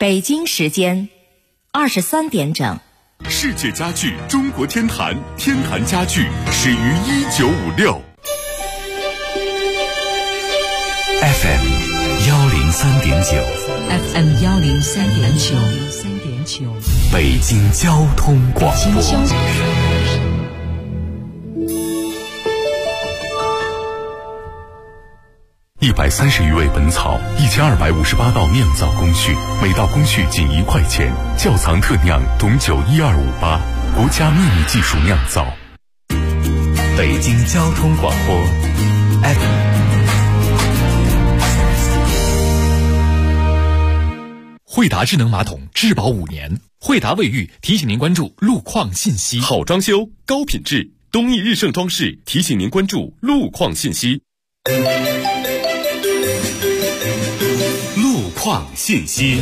北京时间23点整。 世界家具中国天坛，天坛家具始于1956。 FM 103.9 FM 103.9 北京交通广播。130余味本草，1258道酿造工序，每道工序仅1块钱。窖藏特酿董酒12588，国家秘密技术酿造。北京交通广播 FM。 惠达智能马桶质保5年，惠达卫浴提醒您关注路况信息。 好装修，高品质，东义日盛装饰提醒您关注路况信息。路况信息。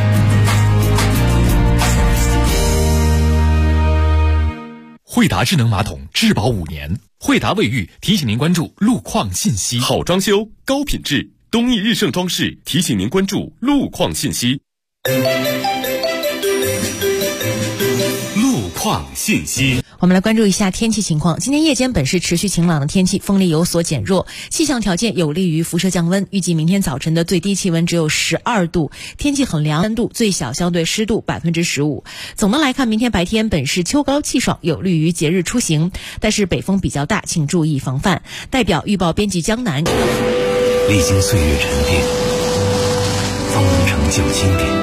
惠达智能马桶质保5年，惠达卫浴提醒您关注路况信息。 好装修，高品质，东义日盛装饰提醒您关注路况信息。路况信息。 我们来关注一下天气情况。今天夜间本市持续晴朗的天气，风力有所减弱，气象条件有利于辐射降温。预计明天早晨的最低气温只有12度，天气很凉，3度，最小相对湿度15%。总的来看，明天白天本市秋高气爽，有利于节日出行，但是北风比较大，请注意防范。代表预报编辑江南。 历经岁月沉淀，方能成就经典。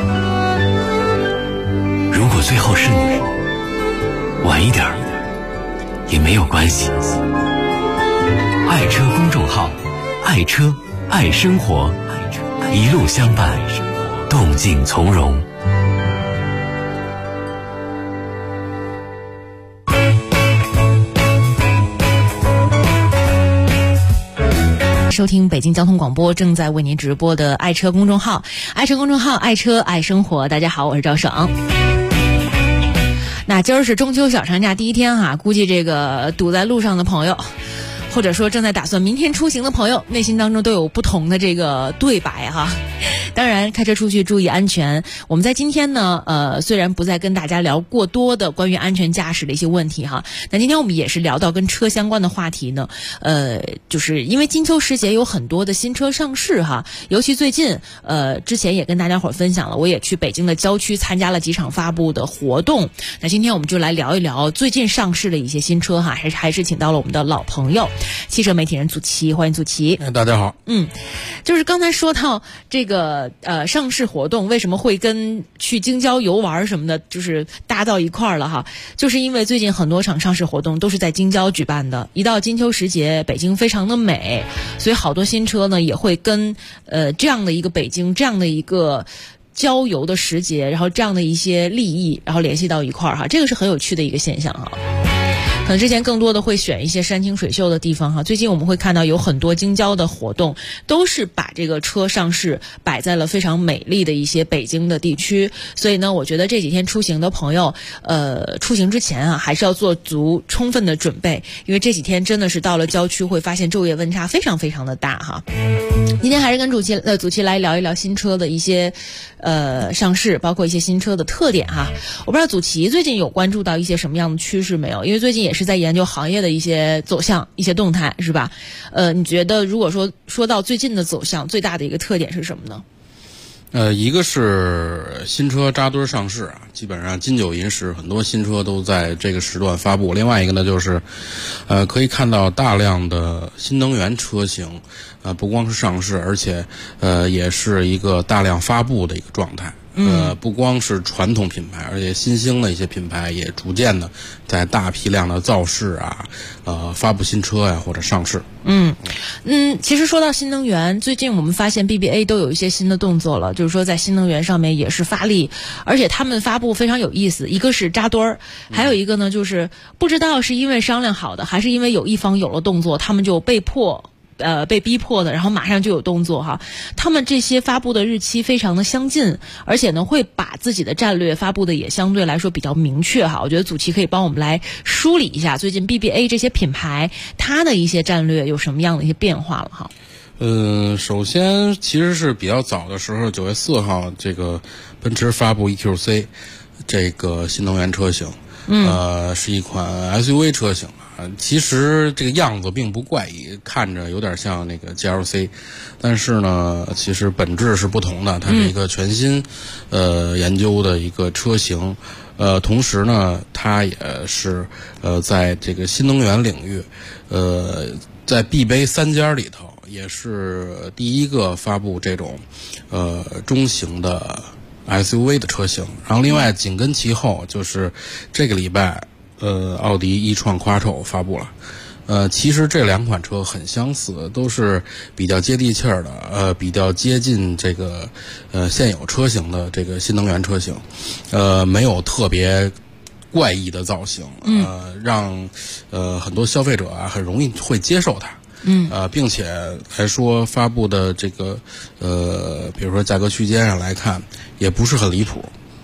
如果最后是你，晚一点也没有关系。爱车公众号，爱车爱生活，一路相伴，动静从容。 收听北京交通广播正在为您直播的爱车公众号，爱车公众号，爱车爱生活。大家好，我是赵爽。那今儿是中秋小长假第一天哈，估计这个堵在路上的朋友，或者说正在打算明天出行的朋友，内心当中都有不同的这个对白哈。当然开车出去注意安全。我们在今天呢虽然不再跟大家聊过多的关于安全驾驶的一些问题哈，那今天我们也是聊到跟车相关的话题呢。就是因为金秋时节有很多的新车上市哈，尤其最近之前也跟大家伙分享了，我也去北京的郊区参加了几场发布的活动。那今天我们就来聊一聊最近上市的一些新车哈，还是请到了我们的老朋友汽车媒体人祖奇，欢迎祖奇。 大家好。 就是刚才说到这个上市活动为什么会跟去京郊游玩什么的就是搭到一块儿了哈，就是因为最近很多场上市活动都是在京郊举办的，一到金秋时节北京非常的美，所以好多新车呢也会跟这样的一个北京，这样的一个郊游的时节，然后这样的一些利益然后联系到一块儿哈，这个是很有趣的一个现象哈。可能之前更多的会选一些山清水秀的地方哈，最近我们会看到有很多京郊的活动都是把这个车上市摆在了非常美丽的一些北京的地区，所以呢我觉得这几天出行的朋友出行之前啊还是要做足充分的准备，因为这几天真的是到了郊区会发现昼夜温差非常非常的大哈。今天还是跟祖奇来聊一聊新车的一些上市，包括一些新车的特点哈。我不知道祖奇最近有关注到一些什么样的趋势没有，因为最近也是在研究行业的一些走向一些动态是吧？你觉得如果说到最近的走向最大的一个特点是什么呢？ 一个是新车扎堆上市啊，基本上金九银十很多新车都在这个时段发布。另外一个呢就是可以看到大量的新能源车型不光是上市，而且也是一个大量发布的一个状态。不光是传统品牌，而且新兴的一些品牌也逐渐的在大批量的造势啊，发布新车呀，或者上市。 其实说到新能源，最近我们发现 BBA 都有一些新的动作了，就是说在新能源上面也是发力，而且他们发布非常有意思，一个是扎堆儿，还有一个呢就是不知道是因为商量好的，还是因为有一方有了动作，他们就被逼迫的，然后马上就有动作哈。他们这些发布的日期非常的相近，而且呢会把自己的战略发布的也相对来说比较明确哈。我觉得祖奇可以帮我们来梳理一下最近 BBA 这些品牌它的一些战略有什么样的一些变化了哈。 首先其实是比较早的时候，9月4号，这个奔驰发布 EQC 这个新能源车型，是一款 SUV 车型啊。其实这个样子并不怪异，看着有点像那个 GLC， 但是呢，其实本质是不同的。它是一个全新研究的一个车型，同时呢，它也是在这个新能源领域，在 B 杯3家里头。也是第一个发布这种中型的 SUV 的车型，然后另外紧跟其后就是这个礼拜奥迪e-tron Quattro 发布了。其实这两款车很相似，都是比较接地气儿的，比较接近这个现有车型的这个新能源车型，没有特别怪异的造型，让很多消费者啊很容易会接受它。并且来说发布的这个比如说价格区间上来看，也不是很离谱。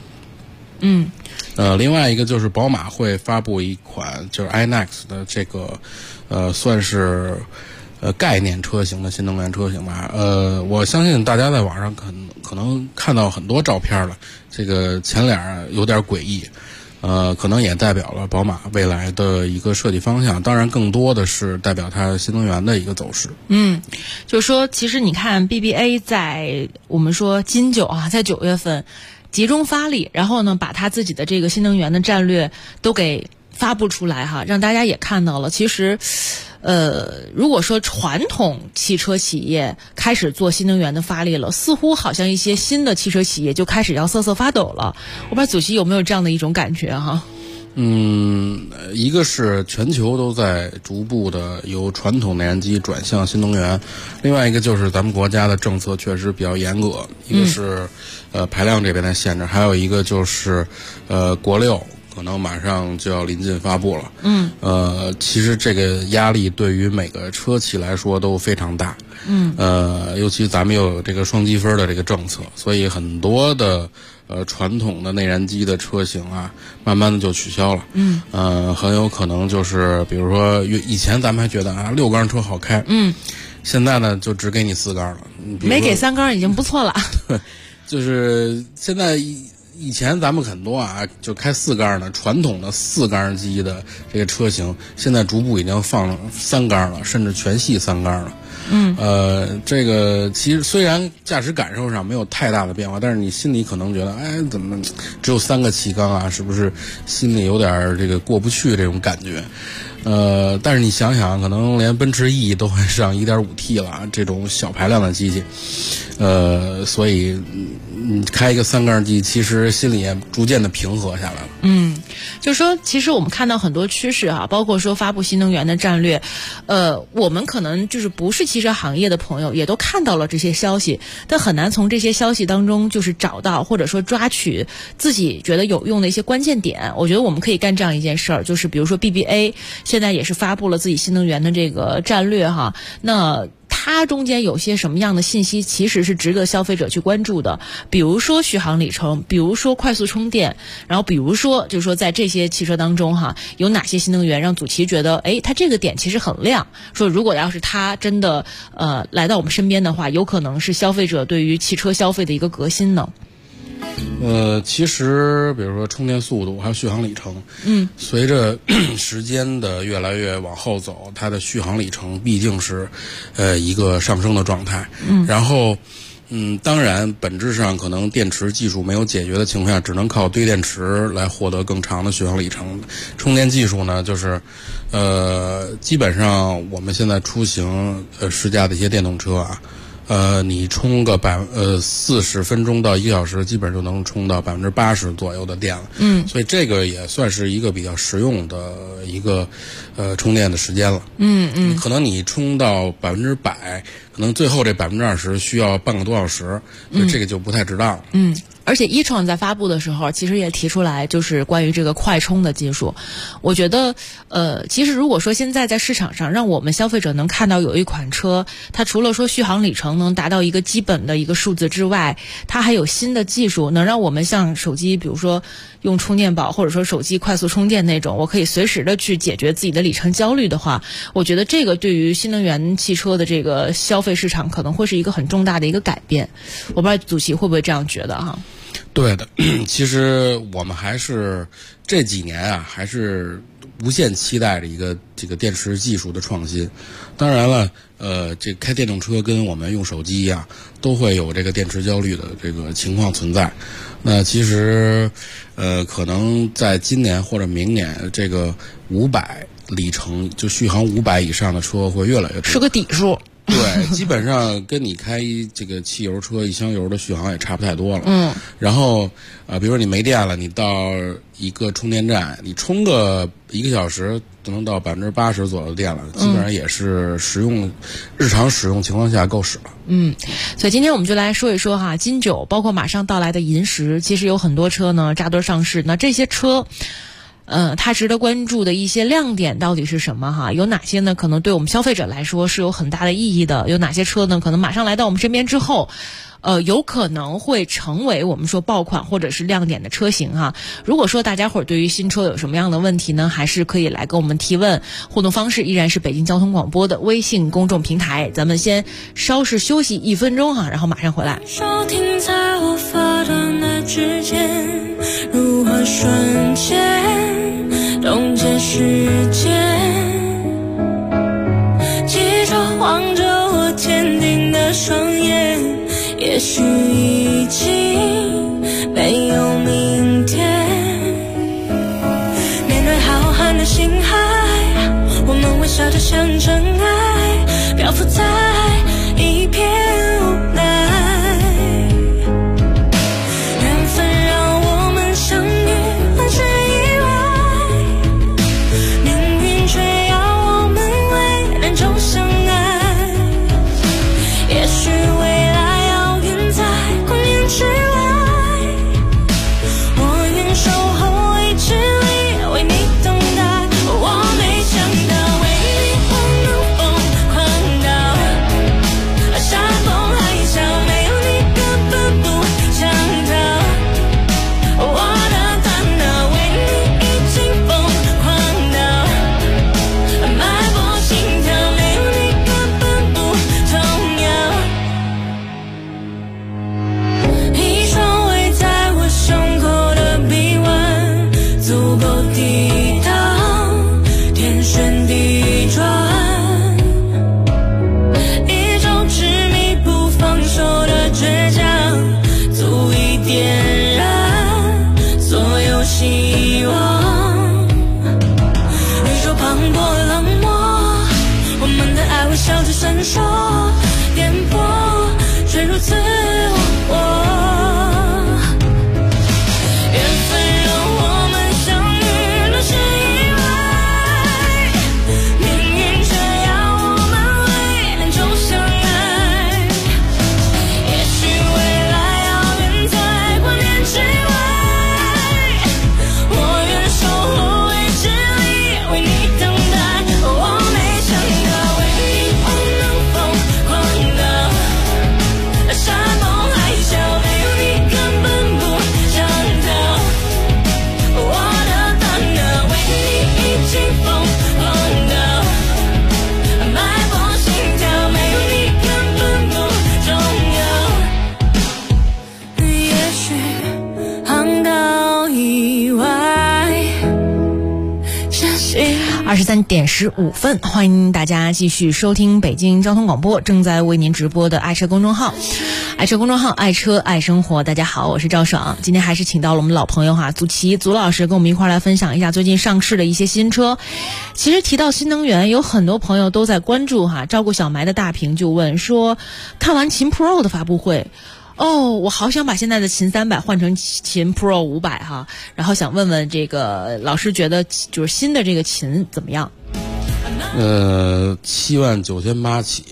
另外一个就是宝马会发布一款就是 iNEX 的这个算是概念车型的新能源车型吧。我相信大家在网上可能看到很多照片了，这个前脸有点诡异。可能也代表了宝马未来的一个设计方向，当然更多的是代表它新能源的一个走势。 就是说其实你看 BBA 在我们说金9啊，在9月份集中发力，然后呢把它自己的这个新能源的战略都给发布出来哈，让大家也看到了。其实如果说传统汽车企业开始做新能源的发力了，似乎好像一些新的汽车企业就开始要瑟瑟发抖了。我不知道祖熹有没有这样的一种感觉哈？ 一个是全球都在逐步的由传统内燃机转向新能源，另外一个就是咱们国家的政策确实比较严格，一个是排量这边的限制，还有一个就是国6可能马上就要临近发布了。其实这个压力对于每个车企来说都非常大。尤其咱们又有这个双积分的这个政策，所以很多的传统的内燃机的车型啊，慢慢的就取消了。很有可能就是比如说以前咱们还觉得啊6缸车好开，现在呢就只给你4缸了， 没给3缸已经不错了。 对，就是现在。以前咱们很多啊，就开4缸的传统的4缸机的这个车型，现在逐步已经放3缸了，甚至全系3缸了。这个其实虽然驾驶感受上没有太大的变化，但是你心里可能觉得，哎，怎么只有3个气缸啊？是不是心里有点这个过不去这种感觉？但是你想想，可能连奔驰 E 都会上 1.5T 了，这种小排量的机器，所以你开一个3缸机，其实心里也逐渐的平和下来了。 就是说其实我们看到很多趋势啊，包括说发布新能源的战略，我们可能就是不是汽车行业的朋友也都看到了这些消息，但很难从这些消息当中就是找到或者说抓取自己觉得有用的一些关键点。我觉得我们可以干这样一件事儿，就是比如说 BBA 现在也是发布了自己新能源的这个战略哈，那它中间有些什么样的信息其实是值得消费者去关注的，比如说续航里程，比如说快速充电，然后比如说就是说在这些汽车当中哈，有哪些新能源让祖祺觉得它这个点其实很亮，说如果要是它真的来到我们身边的话，有可能是消费者对于汽车消费的一个革新呢。 其实比如说充电速度还有续航里程，随着时间的越来越往后走，它的续航里程毕竟是一个上升的状态。然后当然本质上可能电池技术没有解决的情况下，只能靠堆电池来获得更长的续航里程。充电技术呢，就是基本上我们现在出行试驾的一些电动车啊，你充个40分钟到1个小时，基本就能充到80%左右的电了。所以这个也算是一个比较实用的一个充电的时间了。可能你充到100%，可能最后这20%需要半个多小时，所以这个就不太值当了。 而且e-tron在发布的时候，其实也提出来，就是关于这个快充的技术。我觉得，其实如果说现在在市场上，让我们消费者能看到有一款车，它除了说续航里程能达到一个基本的一个数字之外，它还有新的技术，能让我们像手机，比如说用充电宝，或者说手机快速充电那种，我可以随时的去解决自己的里程焦虑的话，我觉得这个对于新能源汽车的这个消费市场可能会是一个很重大的一个改变。我不知道祖奇会不会这样觉得哈？ 对的，其实我们还是这几年啊，还是无限期待着一个这个电池技术的创新。当然了，这开电动车跟我们用手机一样，都会有这个电池焦虑的这个情况存在。那其实，可能在今年或者明年，这个500里程就续航500以上的车会越来越多， 是个底数。 对，基本上跟你开这个汽油车1箱油的续航也差不太多了。然后比如说你没电了，你到一个充电站，你充个1个小时，都能到80%左右的电了，基本上也是日常使用情况下够使了。 所以今天我们就来说一说哈，金9包括马上到来的银10，其实有很多车呢扎堆上市。那这些车它值得关注的一些亮点到底是什么哈？有哪些呢？可能对我们消费者来说是有很大的意义的。有哪些车呢？可能马上来到我们身边之后，有可能会成为我们说爆款或者是亮点的车型哈。如果说大家伙对于新车有什么样的问题呢，还是可以来跟我们提问。互动方式依然是北京交通广播的微信公众平台。咱们先稍事休息1分钟哈，然后马上回来。 手停在我发端的指尖，如何瞬间冻结时间，记着望着我坚定的双眼，也许已经没有明天。面对浩瀚的星海，我们微笑着像尘埃，漂浮在一片无奈。缘分让我们相遇，很是意外，命运却要我们为人终相爱。也许未来遥远在光年之外，我愿守候未知里为你等待。我没想到为你我能疯狂到山崩海啸，没有你根本不想逃。我的大脑为你已经疯狂到脉搏心跳，没有你根本不重要。一双围在我胸口的臂弯，足够抵挡天旋地转，一种执迷不放手的倔强，足以点燃所有希望。宇宙磅礴冷漠，我们的爱微笑着闪烁，颠簸却如此我。缘分让我们相遇，那是意外，命运却要我们为人终相爱。也许未来遥远在光年之外，我愿守候未知里为你等待。我没想到为你我能疯狂到山崩海啸，没有你根本不想逃。我的大脑为你已经疯狂到脉搏心跳，没有你根本不重要。也许航道以外，相信 23点15分，欢迎大家继续收听北京交通广播正在为您直播的爱车公众号。爱车公众号，爱车爱生活。大家好，我是赵爽。今天还是请到了我们老朋友哈，祖奇祖老师跟我们一块来分享一下最近上市的一些新车。其实提到新能源，有很多朋友都在关注哈。照顾小埋的大屏就问说，看完秦 Pro 的发布会，我好想把现在的秦300换成秦 Pro 500哈，然后想问问这个老师觉得就是新的这个秦怎么样？ 79800起，我觉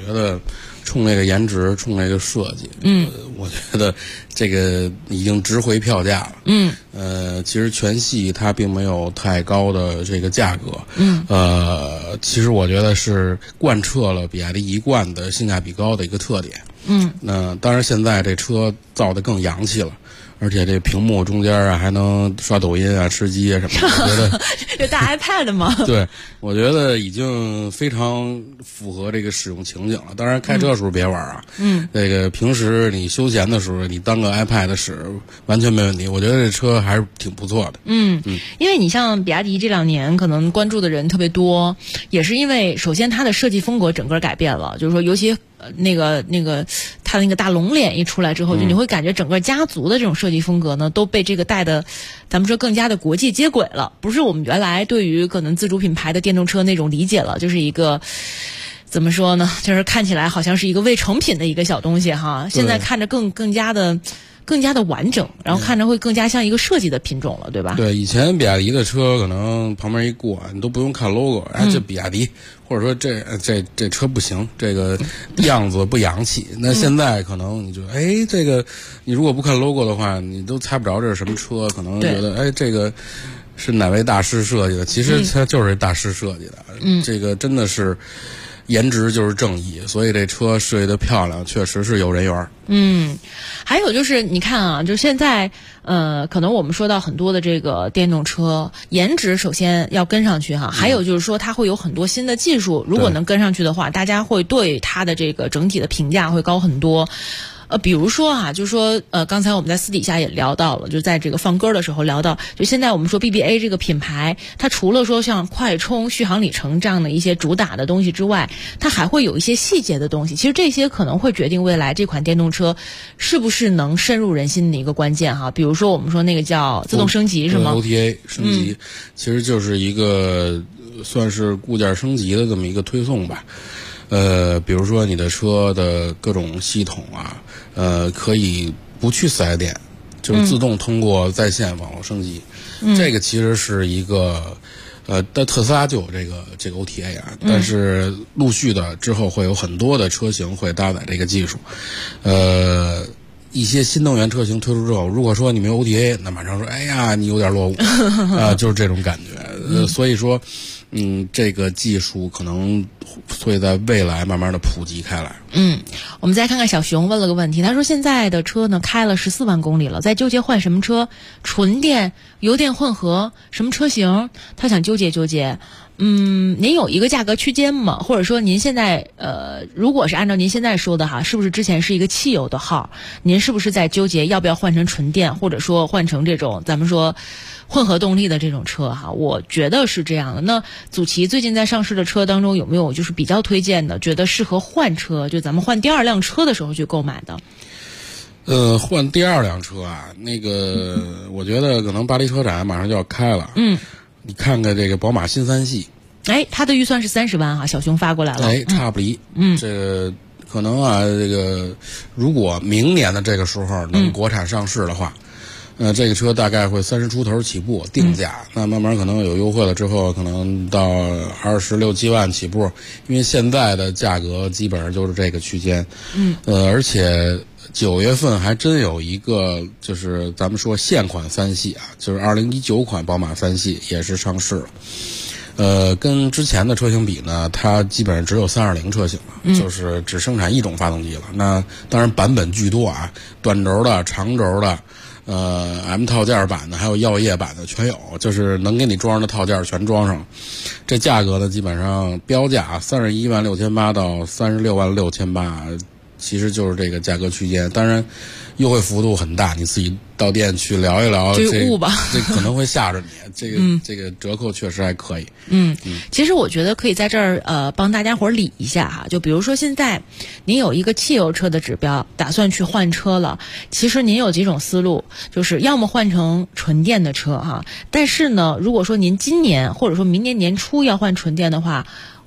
觉得冲那个颜值，冲那个设计，我觉得这个已经值回票价了。其实全系它并没有太高的这个价格。其实我觉得是贯彻了比亚迪一贯的性价比高的一个特点。那当然现在这车造得更洋气了。而且这屏幕中间啊，还能刷抖音啊、吃鸡啊什么的，我觉得有大 iPad 吗？ 对，我觉得已经非常符合这个使用情景了。当然，开车的时候别玩啊。这个平时你休闲的时候，你当个 iPad 使，完全没问题。我觉得这车还是挺不错的。 因为你像比亚迪这2年可能关注的人特别多，也是因为首先它的设计风格整个改变了，就是说尤其那个它那个大龙脸一出来之后，就你会感觉整个家族的这种设计风格呢都被这个带的咱们说更加的国际接轨了，不是我们原来对于可能自主品牌的电动车那种理解了，就是一个怎么说呢，就是看起来好像是一个未成品的一个小东西哈，现在看着更加的完整，然后看着会更加像一个设计的品种了，对吧？ 对，以前比亚迪的车可能旁边一过，你都不用看 logo， 这比亚迪，或者说这车不行，这个样子不洋气。那现在可能你就这个你如果不看 logo 的话，你都猜不着这是什么车，可能觉得这个是哪位大师设计的，其实它就是大师设计的。这个真的是颜值就是正义，所以这车设计的漂亮，确实是有人缘。 还有就是你看啊，就现在可能我们说到很多的这个电动车颜值首先要跟上去哈，还有就是说它会有很多新的技术，如果能跟上去的话，大家会对它的这个整体的评价会高很多。比如说啊，就是说刚才我们在私底下也聊到了，就在这个放歌的时候聊到，就现在我们说 BBA 这个品牌，它除了说像快充、续航里程这样的一些主打的东西之外，它还会有一些细节的东西，其实这些可能会决定未来这款电动车是不是能深入人心的一个关键哈。比如说我们说那个叫自动升级是吗？ OTA 升级，其实就是一个算是固件升级的这么一个推送吧。比如说你的车的各种系统啊，可以不去4S店，就是自动通过在线网络升级。这个其实是一个但特斯拉就有这个 OTA 啊，但是陆续的之后会有很多的车型会搭载这个技术。一些新能源车型推出之后，如果说你没有 OTA， 那马上说哎呀你有点落伍就是这种感觉。所以说这个技术可能会在未来慢慢的普及开来。 我们再看看小熊问了个问题，他说现在的车呢开了14万公里了，在纠结换什么车，纯电、油电混合，什么车型，他想纠结。您有一个价格区间吗？或者说您现在如果是按照您现在说的哈，是不是之前是一个汽油的号，您是不是在纠结要不要换成纯电，或者说换成这种咱们说混合动力的这种车哈？我觉得是这样的。那祖奇最近在上市的车当中有没有就是比较推荐的，觉得适合换车，就咱们换第2辆车的时候去购买的？ 换第2辆车啊，那个我觉得可能巴黎车展马上就要开了。你看看这个宝马新3系， 它的预算是30万哈，小熊发过来了。 差不离。这个可能啊，这个如果明年的这个时候能国产上市的话，这个车大概会30出头起步定价，那慢慢可能有优惠了之后，可能到26、7万起步，因为现在的价格基本上就是这个区间。而且9月份还真有一个，就是咱们说现款3系啊，就是2019款宝马3系也是上市了。跟之前的车型比呢，它基本上只有320车型了，就是只生产一种发动机了。那当然版本巨多啊，短轴的、长轴的。M 套件版的还有药业版的全有，就是能给你装上的套件全装上。这价格呢，基本上标价316800到366800，其实就是这个价格区间。当然，优惠幅度很大，你自己到店去聊一聊，这可能会吓着你。这个折扣确实还可以。 其实我觉得可以在这儿帮大家伙理一下哈，就比如说现在您有一个汽油车的指标，打算去换车了，其实您有几种思路，就是要么换成纯电的车哈，但是呢，如果说您今年或者说明年年初要换纯电的话，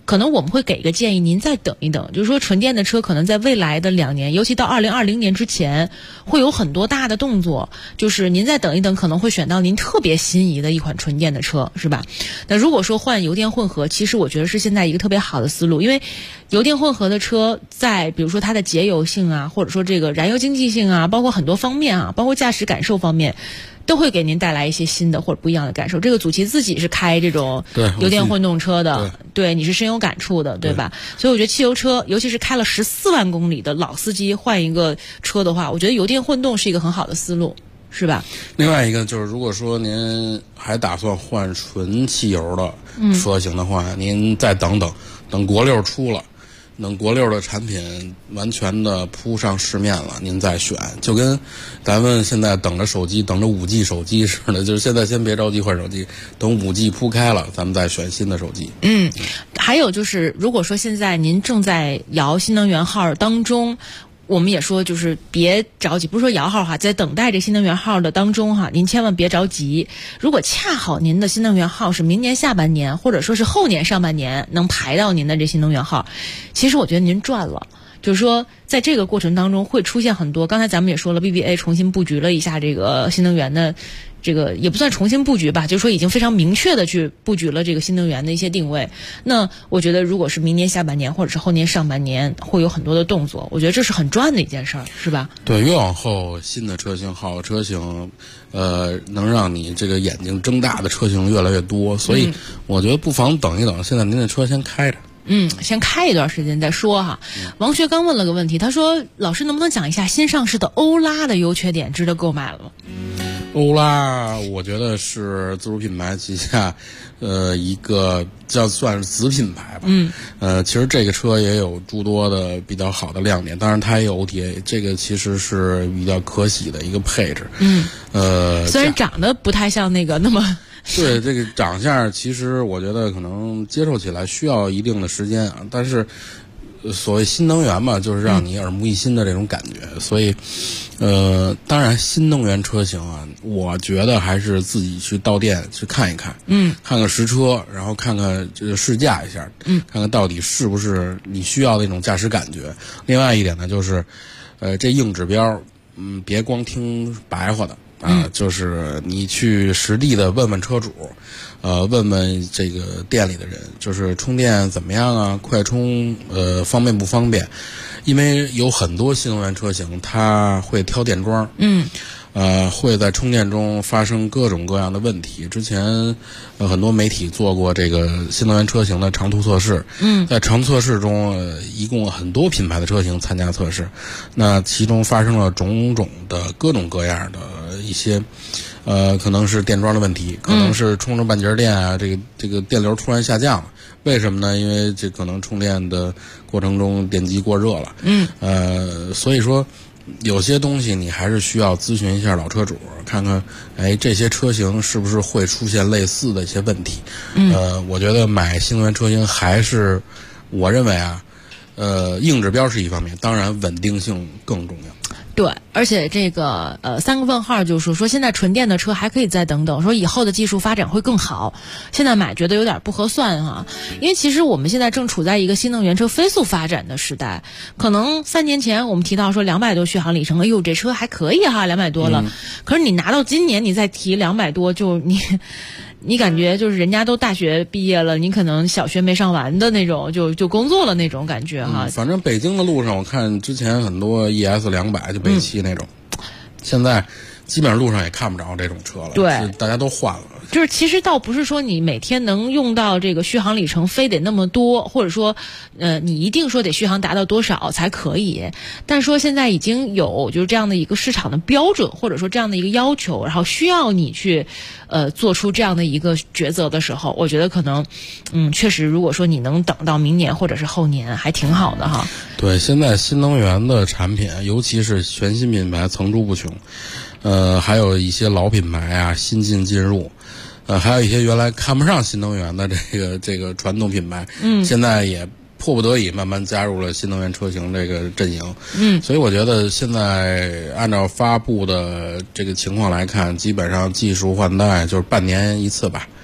可能我们会给一个建议，您再等一等，就是说纯电的车可能在未来的2年，尤其到2020年之前，会有很多大的动作，就是您再等一等，可能会选到您特别心仪的一款纯电的车，是吧？那如果说换油电混合，其实我觉得是现在一个特别好的思路，因为油电混合的车在比如说它的节油性啊，或者说这个燃油经济性啊，包括很多方面啊，包括驾驶感受方面，都会给您带来一些新的或者不一样的感受。这个祖奇自己是开这种油电混动车的，对，你是深有感触的，对吧？所以我觉得汽油车，尤其是开了14万公里的老司机换一个车的话，我觉得油电混动是一个很好的思路，是吧？ 另外一个就是，如果说您还打算换纯汽油的车型的话，您再等等，等国六出了。等国六的产品完全的铺上市面了，您再选，就跟咱们现在等着手机，等着5G 手机似的，就是现在先别着急换手机，等5G 铺开了，咱们再选新的手机。 还有就是，如果说现在您正在摇新能源号当中，我们也说就是别着急，不是说摇号哈，在等待这新能源号的当中哈，您千万别着急。如果恰好您的新能源号是明年下半年，或者说是后年上半年能排到您的这新能源号，其实我觉得您赚了。就是说，在这个过程当中会出现很多，刚才咱们也说了 ，BBA 重新布局了一下这个新能源的，这个也不算重新布局吧，就是说已经非常明确的去布局了这个新能源的一些定位。那我觉得，如果是明年下半年或者是后年上半年，会有很多的动作，我觉得这是很赚的一件事儿，是吧？ 对，越往后新的车型、好的车型，能让你这个眼睛睁大的车型越来越多，所以我觉得不妨等一等，现在您的车先开着。 先开一段时间再说哈。王学刚问了个问题，他说：“老师能不能讲一下新上市的欧拉的优缺点，值得购买了吗？” 欧拉，我觉得是自主品牌旗下，一个算是子品牌吧。其实这个车也有诸多的比较好的亮点，当然它也有 OTA， 这个其实是比较可喜的一个配置。 虽然长得不太像那个那么。 对，这个长相其实我觉得可能接受起来需要一定的时间啊，但是所谓新能源嘛，就是让你耳目一新的这种感觉，所以当然新能源车型啊，我觉得还是自己去到店去看一看，看看实车，然后看看这个试驾一下，看看到底是不是你需要的那种驾驶感觉。另外一点呢，就是这硬指标，别光听白话的。就是你去实地的问问车主，问问这个店里的人，就是充电怎么样啊？快充方便不方便？因为有很多新能源车型它会挑电桩，会在充电中发生各种各样的问题。之前很多媒体做过这个新能源车型的长途测试，在长途测试中，一共很多品牌的车型参加测试，那其中发生了种种的各种各样的一些可能是电桩的问题，可能是充着半截电啊，这个电流突然下降了。为什么呢？因为这可能充电的过程中电机过热了。所以说有些东西你还是需要咨询一下老车主，看看这些车型是不是会出现类似的一些问题。我觉得买新能源车型还是我认为啊，硬指标是一方面，当然稳定性更重要。 对，而且这个3个问号就是说现在纯电的车还可以再等等，说以后的技术发展会更好，现在买觉得有点不合算哈。因为其实我们现在正处在一个新能源车飞速发展的时代，可能3年前我们提到说200多续航里程，哎呦这车还可以哈，200多了，可是你拿到今年你再提200多，就你感觉就是人家都大学毕业了，你可能小学没上完的那种，就工作了那种感觉哈。 反正北京的路上，我看之前很多 ES 200就北汽那种，现在基本上路上也看不着这种车了， 对， 大家都换了。 就是其实倒不是说你每天能用到这个续航里程非得那么多，或者说你一定说得续航达到多少才可以，但说现在已经有就是这样的一个市场的标准，或者说这样的一个要求，然后需要你去做出这样的一个抉择的时候，我觉得可能确实如果说你能等到明年或者是后年还挺好的哈。 对，现在新能源的产品尤其是全新品牌层出不穷，还有一些老品牌啊新进入，还有一些原来看不上新能源的这个传统品牌，现在也迫不得已慢慢加入了新能源车型这个阵营。所以我觉得现在按照发布的这个情况来看，基本上技术换代就是半年一次吧。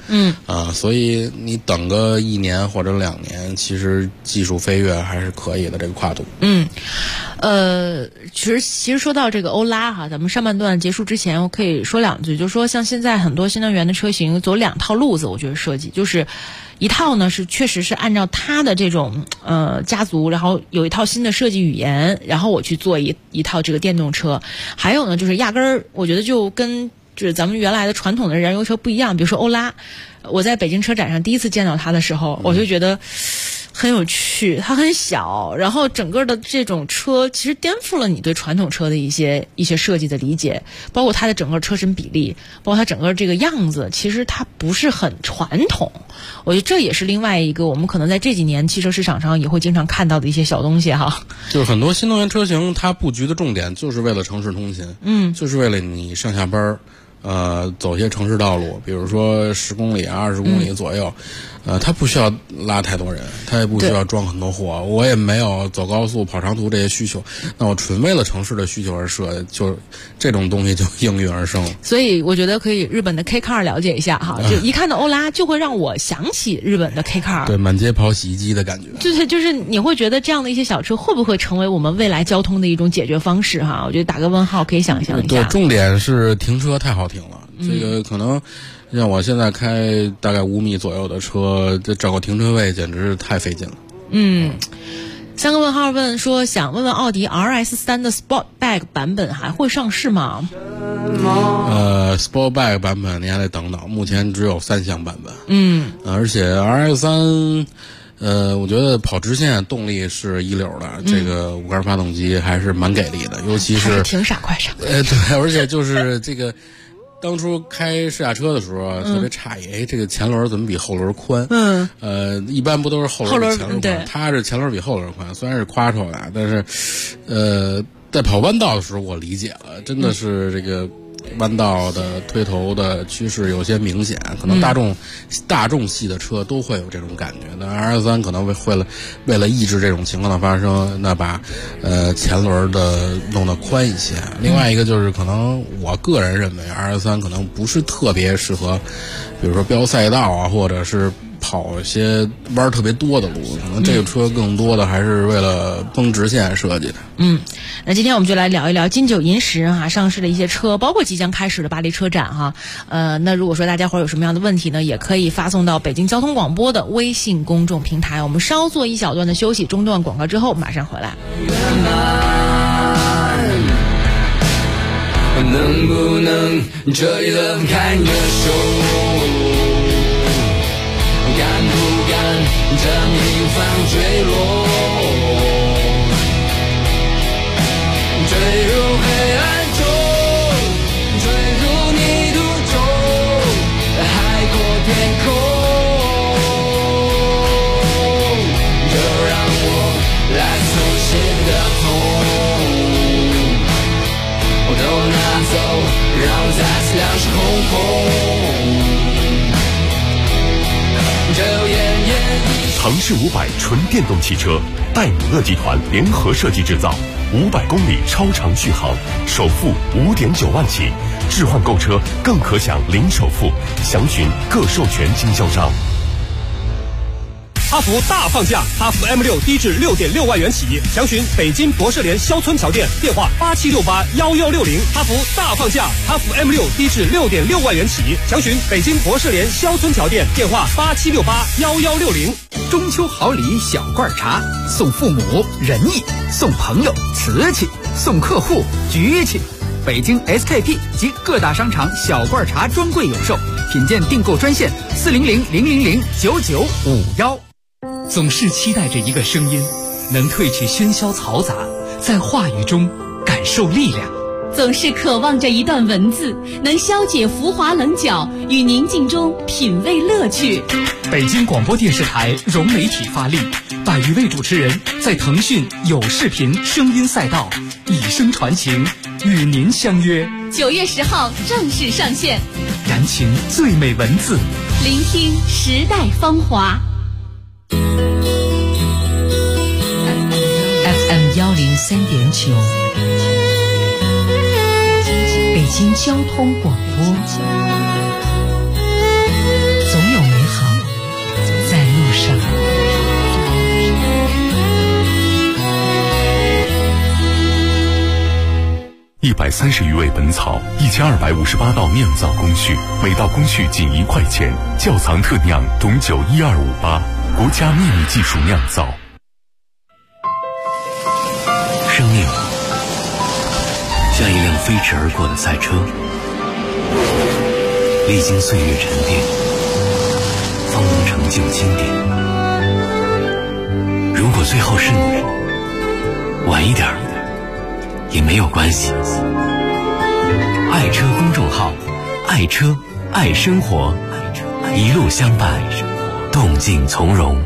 所以你等个1年或者2年，其实技术飞跃还是可以的，这个跨度。 其实说到这个欧拉哈，咱们上半段结束之前，我可以说2句，就是说像现在很多新能源的车型走2套路子，我觉得设计就是一套呢是确实是按照它的这种家族，然后有一套新的设计语言，然后我去做一套这个电动车。还有呢就是压根儿我觉得就跟就是咱们原来的传统的燃油车不一样，比如说欧拉，我在北京车展上第一次见到它的时候，我就觉得很有趣，它很小，然后整个的这种车其实颠覆了你对传统车的一些设计的理解，包括它的整个车身比例，包括它整个这个样子，其实它不是很传统。我觉得这也是另外一个我们可能在这几年汽车市场上也会经常看到的一些小东西哈。 就是很多新能源车型它布局的重点就是为了城市通勤，就是为了你上下班走一些城市道路，比如说10公里啊20公里左右，它不需要拉太多人，它也不需要装很多货，我也没有走高速跑长途这些需求，那我纯为了城市的需求而设，就这种东西就应运而生。 所以我觉得可以日本的 K Car 了解一下哈，就一看到欧拉就会让我想起日本的 K Car， 对，满街跑洗衣机的感觉。 就是你会觉得这样的一些小车会不会成为我们未来交通的一种解决方式哈？我觉得打个问号，可以想象一下。 对，重点是停车太好停了，这个可能像我现在开大概5米左右的车，这找个停车位简直是太费劲了。 3个问号问说，想问问奥迪 RS3 的 Sportback 版本还会上市吗 ？Sportback 版本你还得等等，目前只有3项版本。而且 RS3。我觉得跑直线动力是一流的，这个5缸发动机还是蛮给力的，尤其是挺傻快傻。 对，而且就是这个当初开试驾车的时候特别诧异，这个前轮怎么比后轮宽？一般不都是后轮比前轮宽？它是前轮比后轮宽，虽然是夸出来，但是在跑弯道的时候我理解了，真的是这个弯道的推头的趋势有些明显，可能大众系的车都会有这种感觉。那 RS3 可能为了抑制这种情况的发生，那把前轮的弄得宽一些。另外一个就是可能我个人认为 RS3 可能不是特别适合，比如说标赛道啊，或者是跑一些弯特别多的路，可能这个车更多的还是为了崩直线设计的。 那今天我们就来聊一聊金九银十上市的一些车，包括即将开始的巴黎车展哈。那如果说大家伙有什么样的问题呢，也可以发送到北京交通广播的微信公众平台。我们稍做一小段的休息，中断广告之后马上回来。 能不能这一轮看个手？敢不敢这平凡坠落？坠入黑暗中，坠入泥土中，海阔天空。就让我来重新的痛，都拿走，让再次两手空空。 腾势500纯电动汽车，戴姆勒集团联合设计制造，500公里超长续航，首付5.9万起，置换购车更可享零首付，详询各授权经销商。 哈弗大放价，哈弗 M6 低至 6.6 万元起，详询北京博士联肖村桥店，电话87681160。哈弗大放价，哈弗 M6 低至 6.6 万元起，详询北京博士联肖村桥店，电话87681160。 中秋好礼小罐茶，送父母仁义，送朋友瓷器，送客户局气。北京 SKP 及各大商场小罐茶专柜有售，品鉴订购专线40000009951。总是期待着一个声音，能褪去喧嚣嘈杂，在话语中感受力量。 总是渴望着一段文字，能消解浮华棱角，与宁静中品味乐趣。 北京广播电视台融媒体发力，100余位主持人在腾讯有视频声音赛道以声传情，与您相约。 9月10号正式上线， 燃情最美文字， 聆听时代芳华。 FM 103.9，北京交通广播，总 130余味本草，1258道酿造工序，每道工序仅1块钱，窖藏特酿董酒12588，国家秘密技术酿造。 生命像一辆飞驰而过的赛车，历经岁月沉淀，方能成就经典。如果最后是你，晚一点也没有关系。爱车公众号，爱车爱生活，一路相伴，动静从容。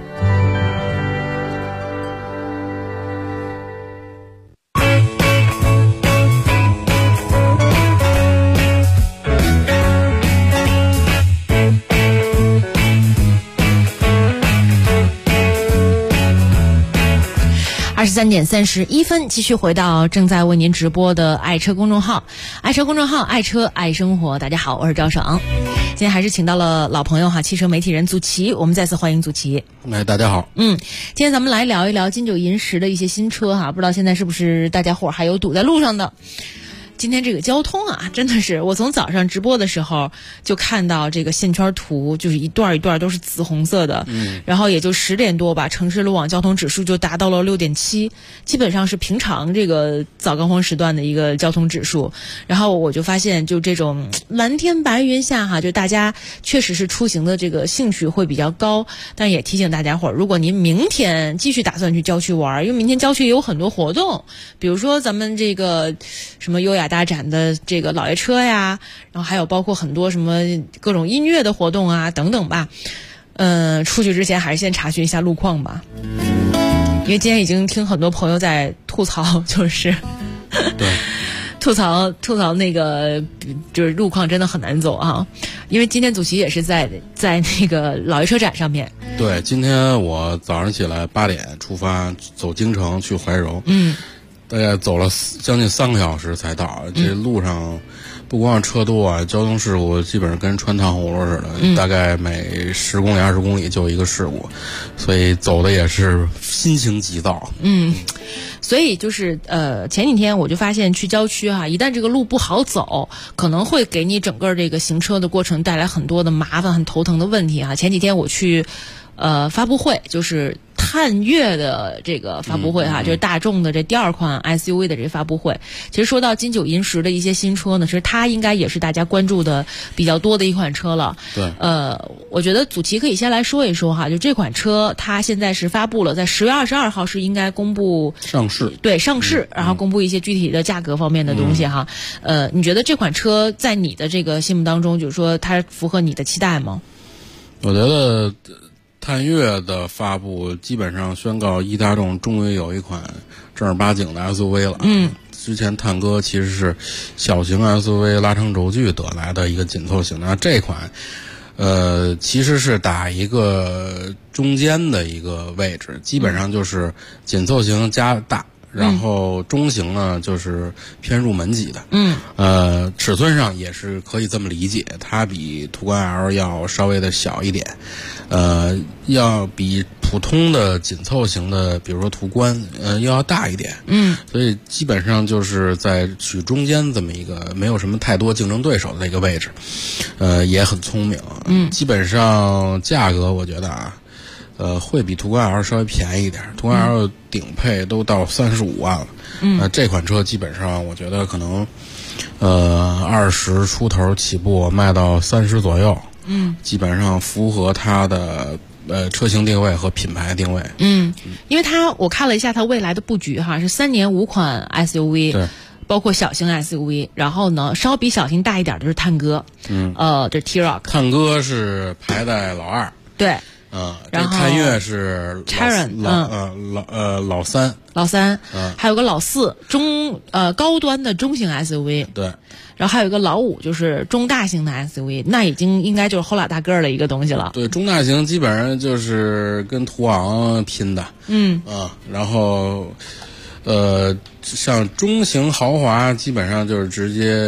23点31分，继续回到正在为您直播的爱车公众号，爱车公众号，爱车爱生活。大家好，我是赵爽。今天还是请到了老朋友哈，汽车媒体人祖奇，我们再次欢迎祖奇。 大家好。 今天咱们来聊一聊金九银十的一些新车哈，不知道现在是不是大家伙还有堵在路上的。今天这个交通啊，真的是我从早上直播的时候就看到这个线圈图，就是一段一段都是紫红色的，然后也就10点多吧，城市路网交通指数就达到了6.7，基本上是平常这个早高峰时段的一个交通指数。然后我就发现，就这种蓝天白云下哈，就大家确实是出行的这个兴趣会比较高，但也提醒大家伙儿，如果您明天继续打算去郊区玩，因为明天郊区也有很多活动，比如说咱们这个什么优雅大展的这个老爷车呀，然后还有包括很多什么各种音乐的活动啊等等吧。出去之前还是先查询一下路况吧，因为今天已经听很多朋友在吐槽，就是对吐槽那个就是路况真的很难走啊。因为今天祖奇也是在那个老爷车展上面。 对，今天我早上起来8点出发，走京城去怀柔。大概走了将近3个小时才到。这路上不光是车多啊，交通事故基本上跟穿糖葫芦似的，大概每10公里20公里就一个事故，所以走的也是心情急躁。 所以就是前几天我就发现去郊区哈，一旦这个路不好走，可能会给你整个这个行车的过程带来很多的麻烦、很头疼的问题哈。前几天我去发布会，就是探岳的这个发布会哈，就是大众的这第2款 SUV 的这个发布会。其实说到金九银十的一些新车呢，其实它应该也是大家关注的比较多的一款车了。 对。 我觉得祖奇可以先来说一说哈，就这款车它现在是发布了，在10月22号是应该公布上市。 对，上市，然后公布一些具体的价格方面的东西哈。你觉得这款车在你的这个心目当中，就是说它符合你的期待吗？ 我觉得探岳的发布基本上宣告一大众终于有一款正儿八经的 SUV 了。之前探歌其实是小型 SUV 拉长轴距得来的一个紧凑型，那这款其实是打一个中间的一个位置，基本上就是紧凑型加大，然后中型呢就是偏入门级的。尺寸上也是可以这么理解，它比途观 L 要稍微的小一点，要比普通的紧凑型的比如说途观要大一点。所以基本上就是在取中间这么一个没有什么太多竞争对手的一个位置，也很聪明。基本上价格我觉得啊会比途观 L 稍微便宜一点，途观 L 顶配都到35万了。这款车基本上我觉得可能20出头起步，卖到30左右。基本上符合它的车型定位和品牌定位。 因为我看了一下它未来的布局哈，是3年5款 SUV。对。包括小型 SUV， 然后呢，稍比小型大一点的就是探歌。这 T-Roc。 探歌是排在老2。 对。 这探岳是老3，还有个老4，高端的中型 SUV。对。然后还有一个老5，就是中大型的 SUV， 那应该就是齁老大个儿的一个东西了。对，中大型基本上就是跟途昂拼的。然后像中型豪华基本上就是直接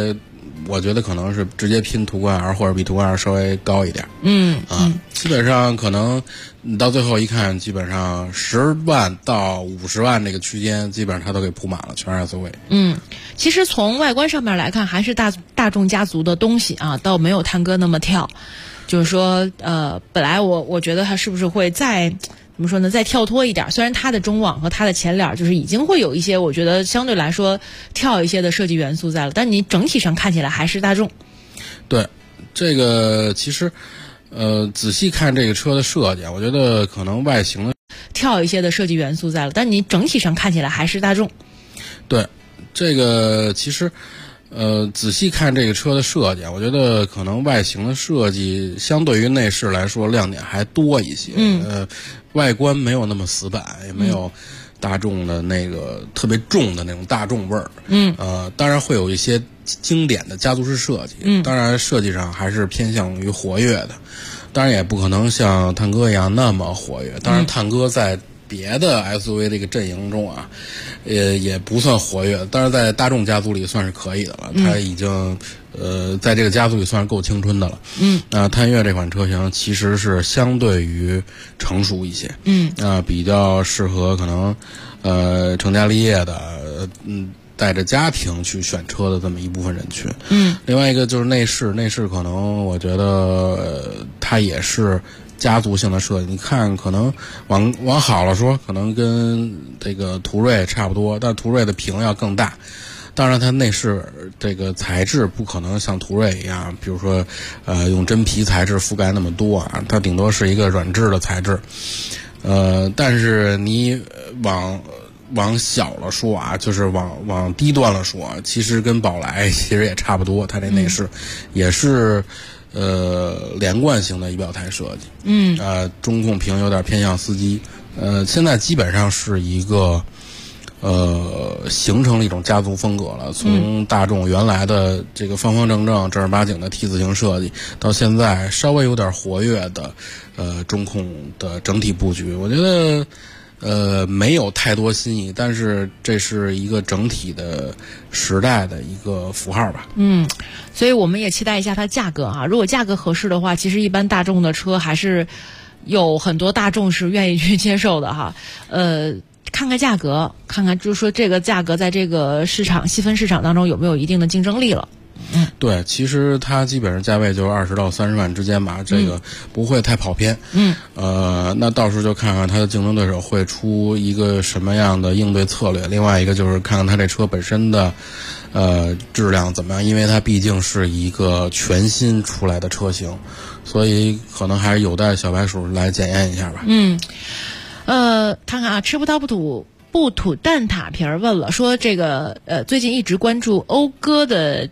我觉得可能是直接拼途观 R 或者比途观 R 稍微高一点。基本上可能你到最后一看，基本上10万到50万这个区间，基本上它都给铺满了，全是 SUV。 其实从外观上面来看，还是大众家族的东西啊，倒没有探戈那么跳。就是说，本来我觉得它是不是会再怎么说呢，再跳脱一点？虽然它的中网和它的前脸就是已经会有一些，我觉得相对来说跳一些的设计元素在了，但你整体上看起来还是大众。 对，这个其实，仔细看这个车的设计，我觉得可能外形的跳一些的设计元素在了，但你整体上看起来还是大众。 对，这个其实。仔细看这个车的设计，我觉得可能外形的设计相对于内饰来说亮点还多一些。外观没有那么死板，也没有大众的那个特别重的那种大众味儿。当然会有一些经典的家族式设计。当然设计上还是偏向于活跃的，当然也不可能像探戈一样那么活跃。当然探戈在别的 SUV 这个阵营中啊，也不算活跃，但是在大众家族里算是可以的了。它已经在这个家族里算是够青春的了。探岳这款车型其实是相对于成熟一些。比较适合可能成家立业的带着家庭去选车的这么一部分人群。另外一个就是内饰可能我觉得它也是家族性的设计。你看可能往好了说可能跟这个途锐差不多，但途锐的屏要更大。当然它内饰这个材质不可能像途锐一样，比如说用真皮材质覆盖那么多啊，它顶多是一个软质的材质。但是你往小了说啊，就是往低端了说，其实跟宝来其实也差不多，它这内饰也是连贯型的仪表台设计。中控屏有点偏向司机。现在基本上是一个形成了一种家族风格了。从大众原来的这个方方正正正儿八经的 T 字形设计，到现在稍微有点活跃的中控的整体布局，我觉得没有太多新意，但是这是一个整体的时代的一个符号吧。 所以我们也期待一下它价格啊。如果价格合适的话，其实一般大众的车还是有很多大众是愿意去接受的哈。看看价格，看看就是说这个价格在这个市场细分市场当中有没有一定的竞争力了。 对，其实它基本上价位就20到30万之间吧，这个不会太跑偏。那到时候就看看它的竞争对手会出一个什么样的应对策略。另外一个就是看看它这车本身的质量怎么样，因为它毕竟是一个全新出来的车型，所以可能还是有待小白鼠来检验一下吧。 看看啊，吃不到不吐蛋挞皮儿问了，说这个最近一直关注讴歌的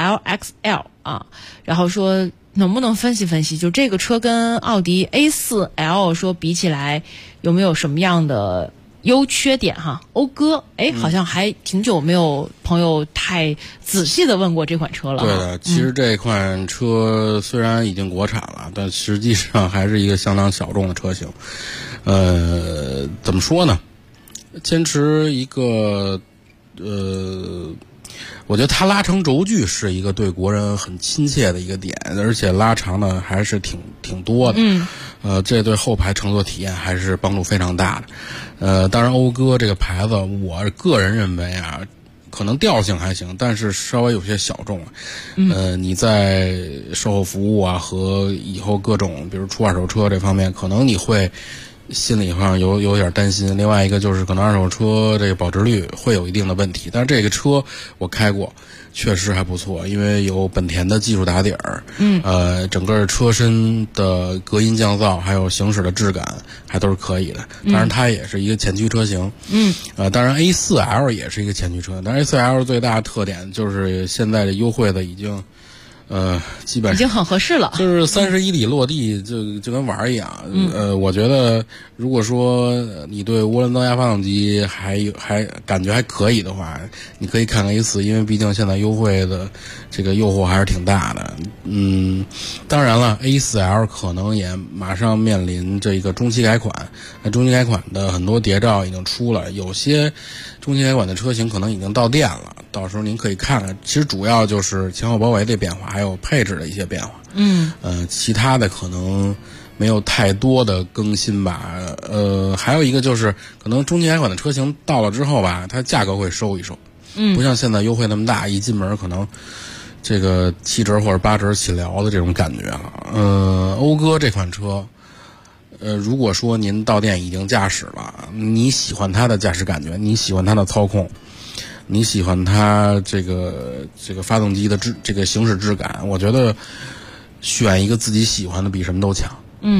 TLXL 啊，然后说能不能分析分析，就这个车跟奥迪 A4L 说比起来有没有什么样的优缺点哈？讴歌好像还挺久没有朋友太仔细的问过这款车了。 对的，其实这款车虽然已经国产了，但实际上还是一个相当小众的车型。怎么说呢？坚持一个我觉得它拉长轴距是一个对国人很亲切的一个点，而且拉长的还是挺多的。这对后排乘坐体验还是帮助非常大的。当然讴歌这个牌子，我个人认为啊，可能调性还行，但是稍微有些小众。你在售后服务啊和以后各种比如出二手车这方面，可能你会心理上有点担心。另外一个就是可能二手车这个保值率会有一定的问题，但是这个车我开过，确实还不错，因为有本田的技术打底儿。整个车身的隔音降噪还有行驶的质感还都是可以的。当然它也是一个前驱车型。当然 A4L 也是一个前驱车，但是 A4L 最大的特点就是现在的优惠的已经基本已经很合适了， 就是31里落地就跟玩一样。我觉得如果说你对涡轮增压发动机还感觉还可以的话，你可以看 A4，因为毕竟现在优惠的这个诱惑还是挺大的。当然了 A4L 可能也马上面临这个中期改款，那中期改款的很多谍照已经出了，有些中期改款的车型可能已经到店了，到时候您可以看看。其实主要就是前后包围的变化，还有配置的一些变化。其他的可能没有太多的更新吧。还有一个就是可能中期改款的车型到了之后吧，它价格会收一收。不像现在优惠那么大，一进门可能这个7折或者8折起聊的这种感觉了。讴歌这款车，如果说您到店已经驾驶了，你喜欢它的驾驶感觉，你喜欢它的操控，你喜欢它这个发动机的这个行驶质感，我觉得选一个自己喜欢的比什么都强。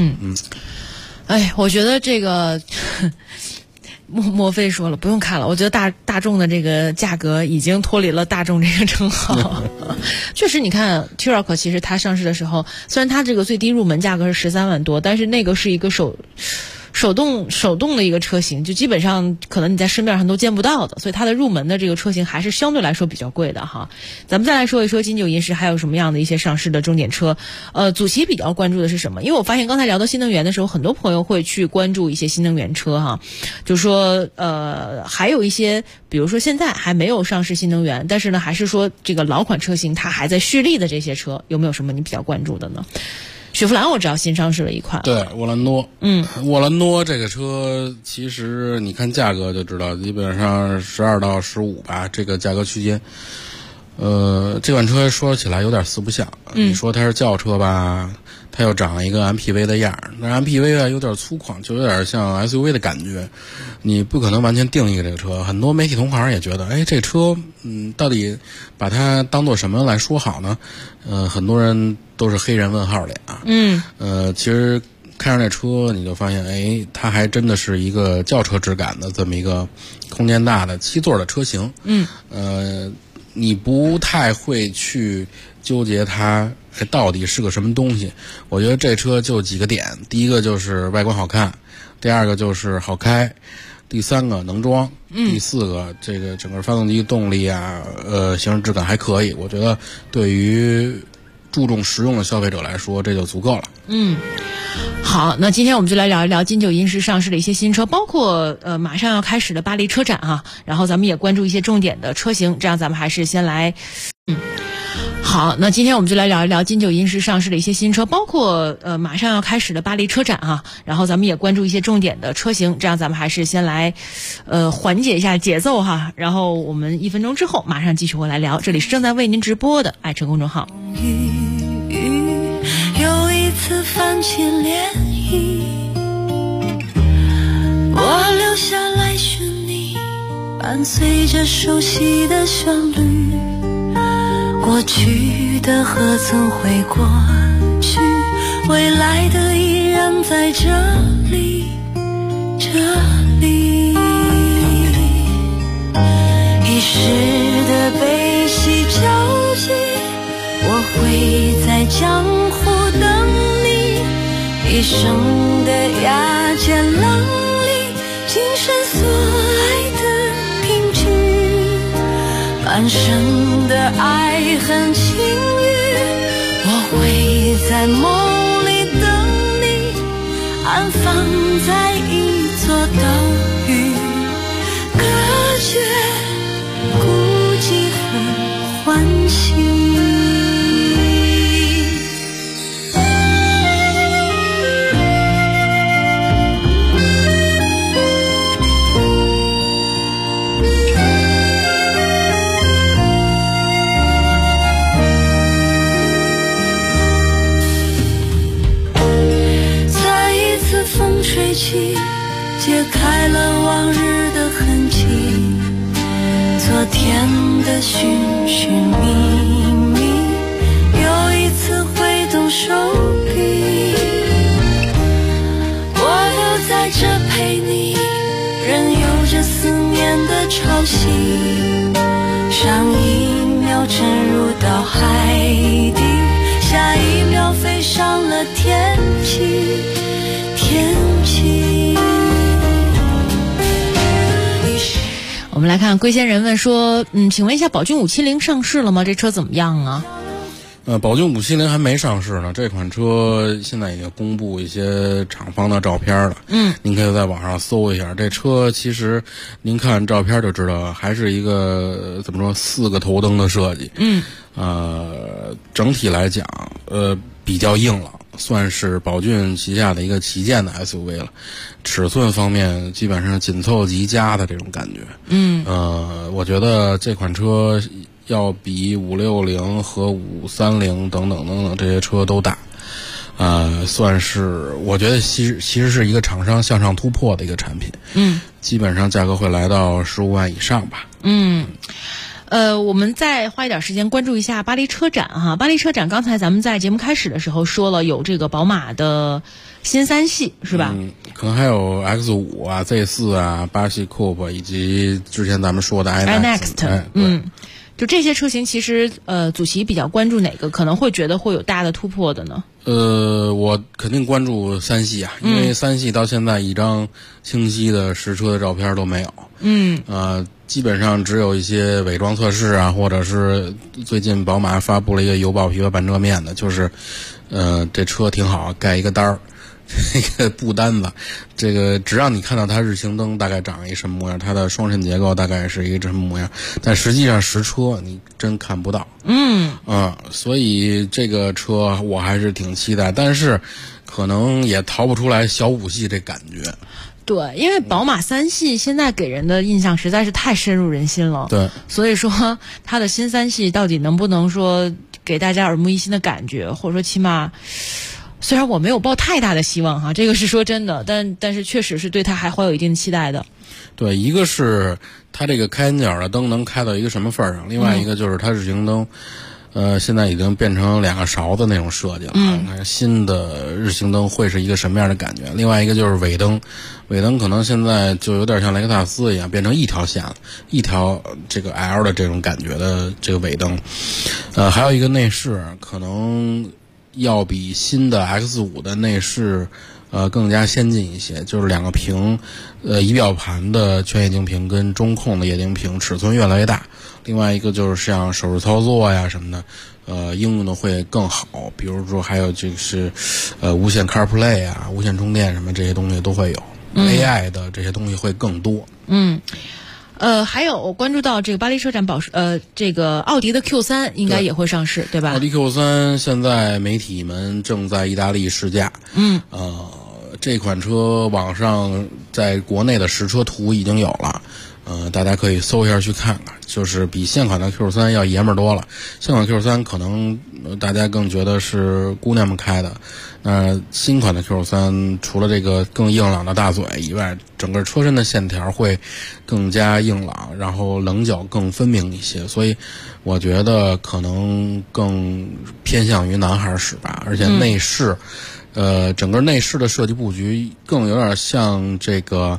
我觉得这个莫非说了不用看了，我觉得大众的这个价格已经脱离了大众这个称号。确实你看 T-Roc 其实它上市的时候，虽然它这个最低入门价格是13万多，但是那个是一个手动的一个车型，就基本上可能你在市面上都见不到的，所以它的入门的这个车型还是相对来说比较贵的哈。咱们再来说一说金九银十还有什么样的一些上市的重点车。祖奇比较关注的是什么？因为我发现刚才聊到新能源的时候，很多朋友会去关注一些新能源车哈，就是说还有一些比如说现在还没有上市新能源，但是呢还是说这个老款车型它还在蓄力的这些车，有没有什么你比较关注的呢？雪佛兰我知道新上市了一款， 对，沃兰多。沃兰多这个车其实你看价格就知道，基本上12到15吧，这个价格区间。这款车说起来有点四不像，你说它是轿车吧，它又长了一个 MPV 的样儿，那 MPV 啊有点粗犷，就有点像 SUV 的感觉，你不可能完全定义这个车。很多媒体同行也觉得，这车到底把它当做什么来说好呢？很多人都是黑人问号脸啊。其实看上这车你就发现，它还真的是一个轿车质感的这么一个空间大的7座的车型。你不太会去纠结它到底是个什么东西。我觉得这车就几个点，第一个就是外观好看，第二个就是好开，第三个能装，第四个这个整个发动机动力啊，行驶质感还可以。我觉得对于注重实用的消费者来说，这就足够了。 好，那今天我们就来聊一聊金九银十上市的一些新车，包括马上要开始的巴黎车展啊，然后咱们也关注一些重点的车型，这样咱们还是先来好，那今天我们就来聊一聊金九银十上市的一些新车，包括马上要开始的巴黎车展啊，然后咱们也关注一些重点的车型，这样咱们还是先来缓解一下节奏哈，然后我们1分钟之后马上继续回来聊。这里是正在为您直播的爱车公众号。 有一次泛起涟漪，我留下来寻你，伴随着熟悉的旋律，过去的何曾会过去，未来的依然在这里，这里。一时的悲喜交集，我会在江湖等你，一生的崖尖浪里，今生所爱的凭据，半生的爱恨情欲，我会在梦里等你，安放在一座岛屿，隔绝孤寂和欢喜。吹起，揭开了往日的痕迹，昨天的寻寻觅觅，又一次挥动手臂，我留在这陪你，任由着思念的潮汐，上一秒沉入到海底， 下一秒飞上了天际，天际。 我们来看龟仙人问说，请问一下，宝骏570上市了吗？这车怎么样啊？ 宝骏570还没上市呢，这款车现在已经公布一些厂方的照片了。您可以在网上搜一下。这车其实您看照片就知道，还是一个怎么说4个头灯的设计。整体来讲，比较硬朗，算是宝骏旗下的一个旗舰的 SUV 了。尺寸方面基本上紧凑级家的这种感觉。我觉得这款车要比560和530等等这些车都大，算是我觉得其实是一个厂商向上突破的一个产品。基本上价格会来到15万以上吧。 我们再花一点时间关注一下巴黎车展哈。巴黎车展刚才咱们在节目开始的时候说了，有这个宝马的新3系是吧？ 可能还有 X5 啊、Z4 啊、8系 Coupe 以及之前咱们说的 iNext。 就这些车型，其实祖旗比较关注哪个可能会觉得会有大的突破的呢？ 我肯定关注3系啊，因为3系到现在一张清晰的实车的照片都没有。基本上只有一些伪装测试啊，或者是最近宝马发布了一个油爆皮和半遮面的，就是这车挺好，盖一个单儿，这个布单子，这个只让你看到它日行灯大概长一什么模样，它的双肾结构大概是一个什么模样，但实际上实车你真看不到。所以这个车我还是挺期待，但是可能也逃不出来小5系这感觉。 对，因为宝马3系现在给人的印象实在是太深入人心了。 对， 所以说它的新3系到底能不能说给大家耳目一新的感觉，或者说起码，虽然我没有抱太大的希望哈，这个是说真的，但是确实是对它还怀有一定期待的。 对，一个是它这个开眼角的灯能开到一个什么份上，另外一个就是它日行灯。现在已经变成2个勺子那种设计了。看新的日行灯会是一个什么样的感觉？另外一个就是尾灯，尾灯可能现在就有点像雷克萨斯一样，变成一条线了，一条这个 L 的这种感觉的这个尾灯。还有一个内饰，可能要比新的 X5 的内饰更加先进一些，就是2个屏，仪表盘的全液晶屏跟中控的液晶屏尺寸越来越大。另外一个就是像手势操作呀什么的，应用的会更好。比如说还有就是无线 CarPlay 啊、无线充电什么这些东西都会有。AI 的这些东西会更多。 还有我关注到这个巴黎车展这个奥迪的 Q3 应该也会上市，对吧？ 奥迪 Q3 现在媒体们正在意大利试驾。这款车网上在国内的实车图已经有了。大家可以搜一下去看看，就是比现款的 Q3 要爷们儿多了。现款 Q3 可能大家更觉得是姑娘们开的，那新款的 Q3 除了这个更硬朗的大嘴以外，整个车身的线条会更加硬朗，然后棱角更分明一些，所以我觉得可能更偏向于男孩使吧。而且内饰，整个内饰的设计布局更有点像这个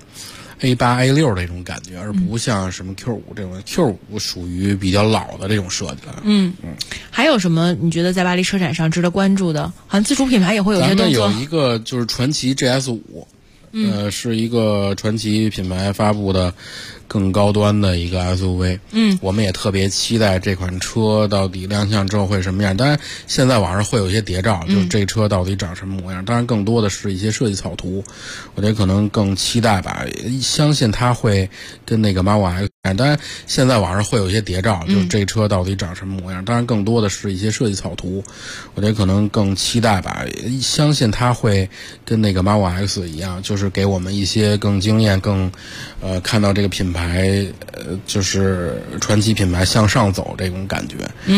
A8、A6 这种感觉，而不像什么 Q5 这种。Q5 属于比较老的这种设计了。 还有什么你觉得在巴黎车展上值得关注的？好像自主品牌也会有些动作。 咱们有一个就是传祺 GS5，是一个传祺品牌发布的更高端的一个 SUV。我们也特别期待这款车到底亮相之后会什么样。当然现在网上会有一些谍照，就是这车到底长什么模样。当然更多的是一些设计草图，我觉得可能更期待吧，相信它会跟那个 Marvel X。当然现在网上会有一些谍照，就是这车到底长什么模样。当然更多的是一些设计草图，我觉得可能更期待吧，相信它会跟那个 Marvel X 一样，就是给我们一些更惊艳、更看到这个品牌就是传祺品牌向上走这种感觉。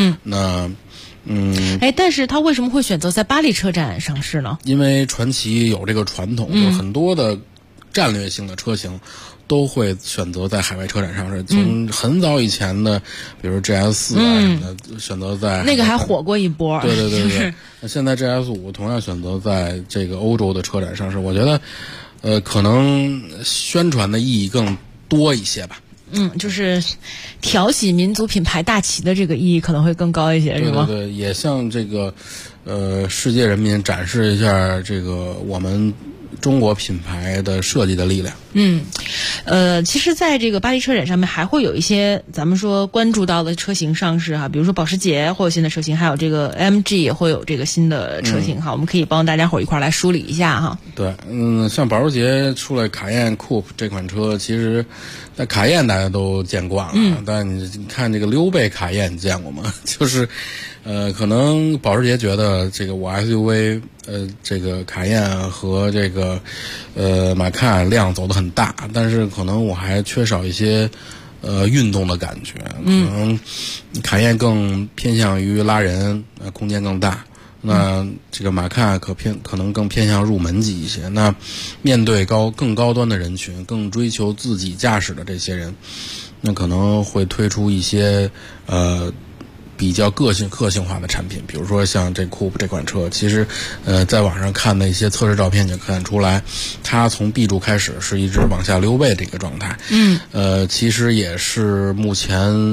但是它为什么会选择在巴黎车展上市呢？ 因为传祺有这个传统，就是很多的战略性的车型都会选择在海外车展上市。从很早以前的，比如 GS4 啊什么的，选择在那个还火过一波。 对。那现在 GS5 同样选择在这个欧洲的车展上市，我觉得可能宣传的意义更多一些吧。 就是挑起民族品牌大旗的这个意义可能会更高一些，是吗？ 对，也向这个世界人民展示一下这个我们中国品牌的设计的力量。 其实在这个巴黎车展上面还会有一些咱们说关注到的车型上市哈，比如说保时捷会有新的车型，还有这个 AMG 也会有这个新的车型哈，我们可以帮大家伙一块来梳理一下哈。 对，像保时捷出来卡宴 Coupe 这款车，其实在卡宴大家都见惯了，但你看这个溜背卡宴你见过吗？就是可能保时捷觉得这个我 SUV 这个卡宴和这个马看量走得很大，但是可能我还缺少一些运动的感觉，可能卡宴更偏向于拉人，空间更大。那这个马看可能更偏向入门级一些。那面对更高端的人群，更追求自己驾驶的这些人，那可能会推出一些比较个性化的产品，比如说像这 Coupe 这款车，其实在网上看的一些测试照片就看出来，它从 B 柱开始是一直往下溜背这个状态。其实也是目前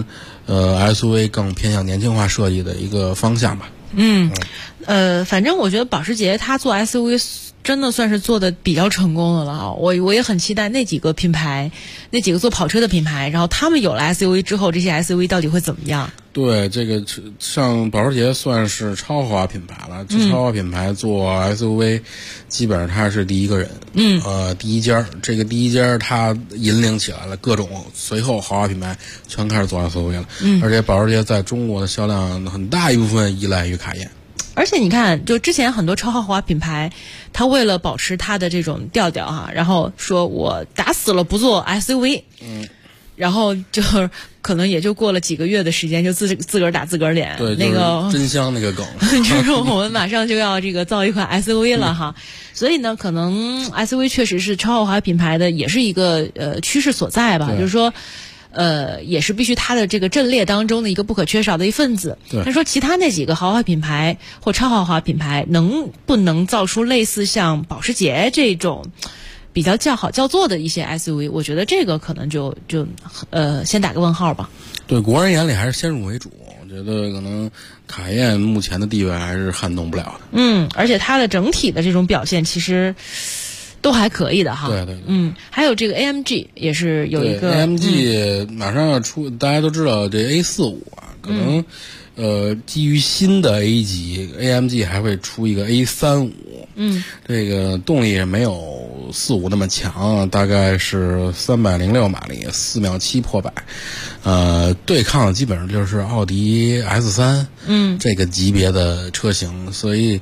SUV 更偏向年轻化设计的一个方向吧。 反正我觉得保时捷它做 SUV 真的算是做的比较成功的了啊！我也很期待那几个品牌，那几个做跑车的品牌，然后他们有了 SUV 之后，这些 SUV 到底会怎么样？对， 这个像保时捷算是超豪华品牌了，这超豪华品牌做 SUV，基本上它是第一个人，第一家，这个第一家它引领起来了各种随后豪华品牌全开始做 SUV 了，而且保时捷在中国的销量很大一部分依赖于卡宴。 而且你看，就之前很多超豪华品牌，它为了保持它的这种调调哈，然后说我打死了不做 SUV，然后就可能也就过了几个月的时间，就自个儿打自个儿脸。 对， 那个真香那个梗， 就是我们马上就要这个造一款 SUV 了哈。所以呢，可能 SUV 确实是超豪华品牌的也是一个趋势所在吧，就是说。也是必须它的这个阵列当中的一个不可缺少的一份子。他说其他那几个豪华品牌或超豪华品牌能不能造出类似像保时捷这种比较叫好叫座的一些 SUV， 我觉得这个可能就先打个问号吧。 对，国人眼里还是先入为主，我觉得可能卡宴目前的地位还是撼动不了的。 而且它的整体的这种表现其实都还可以的哈。 对， 还有这个 AMG 也是有一个 AMG 马上要出，大家都知道这 A45啊，可能基于新的 A 级 AMG 还会出一个 A35，这个动力也没有45那么强，大概是306马力，4秒7破百，对抗基本上就是奥迪 S3，这个级别的车型，所以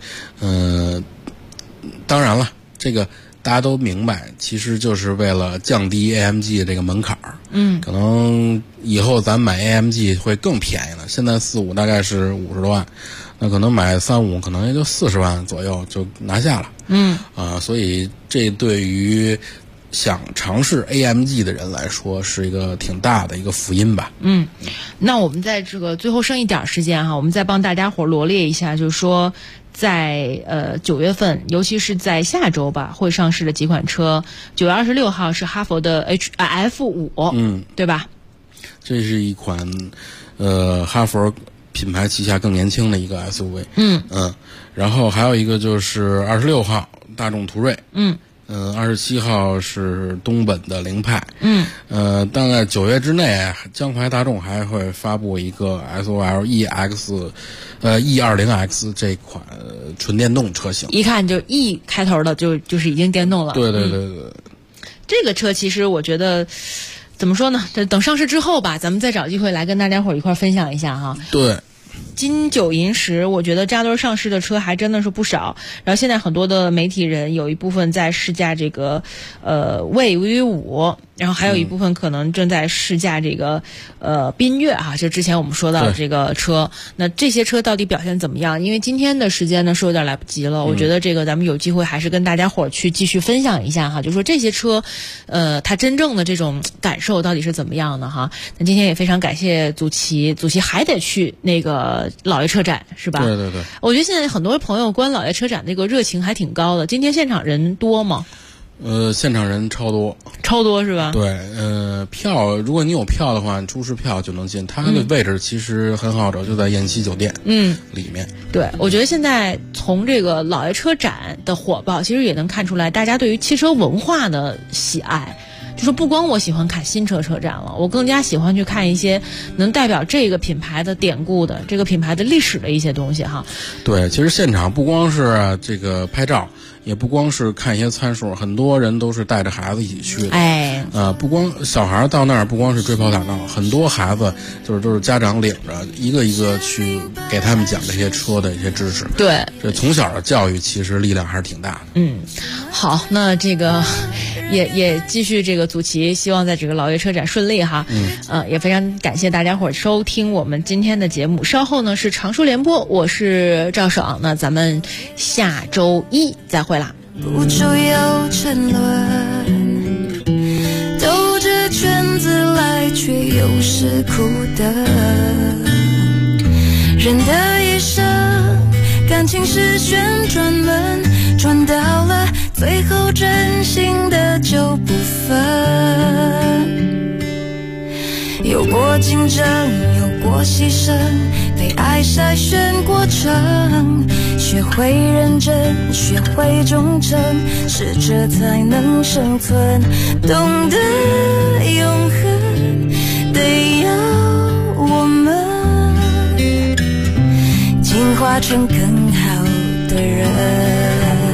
当然了，这个大家都明白，其实就是为了降低 AMG 这个门槛儿。可能以后咱买 AMG 会更便宜了。现在45大概是50多万，那可能买35可能也就40万左右就拿下了。所以这对于想尝试 AMG 的人来说是一个挺大的一个福音吧。 那我们在这个最后剩一点时间哈，我们再帮大家伙罗列一下，就是说。在9月份，尤其是在下周吧，会上市的几款车。9月26号是哈佛的F5，对吧？ 这是一款哈佛品牌旗下更年轻的一个 SUV。然后还有一个就是26号大众途锐。27号是东本的凌派。大概9月之内，江淮大众还会发布一个 SOL E20X 这款纯电动车型。一看就 E 开头的，就是已经电动了。 对。 这个车其实我觉得怎么说呢？等上市之后吧，咱们再找机会来跟大家伙一块分享一下哈。 对。 金九银十，我觉得扎堆上市的车还真的是不少。然后现在很多的媒体人有一部分在试驾这个魏 V5，然后还有一部分可能正在试驾这个缤越啊，就之前我们说到的这个车。那这些车到底表现怎么样？因为今天的时间呢是有点来不及了，我觉得这个咱们有机会还是跟大家伙去继续分享一下哈，就说这些车它真正的这种感受到底是怎么样的哈。那今天也非常感谢祖奇还得去那个老爷车展是吧？ 对。我觉得现在很多朋友关老爷车展那个热情还挺高的。今天现场人多吗？ 现场人超多是吧？ 对，票如果你有票的话，你出示票就能进。它的位置其实很好找，就在雁栖酒店里面。 对，我觉得现在从这个老爷车展的火爆，其实也能看出来大家对于汽车文化的喜爱。就是不光我喜欢看新车车展了，我更加喜欢去看一些能代表这个品牌的典故的、这个品牌的历史的一些东西哈。 对，其实现场不光是这个拍照，也不光是看一些参数，很多人都是带着孩子一起去的。不光小孩到那儿，不光是追跑打闹，很多孩子都是家长领着一个一个去给他们讲这些车的一些知识。 对， 这从小的教育其实力量还是挺大的。 好，那这个也继续这个祖旗，希望在这个老爷车展顺利哈。也非常感谢大家伙收听我们今天的节目。稍后呢是常说联播，我是赵爽，那咱们下周一再会啦。 不就有沉沦，兜着圈子来，却又是苦的。人的一生，感情是旋转门，转到了最后，真心的就不分。有过竞争，有过牺牲，被爱筛选过程，学会认真，学会忠诚，适者才能生存。懂得永恒，得要我们进化成更好的人。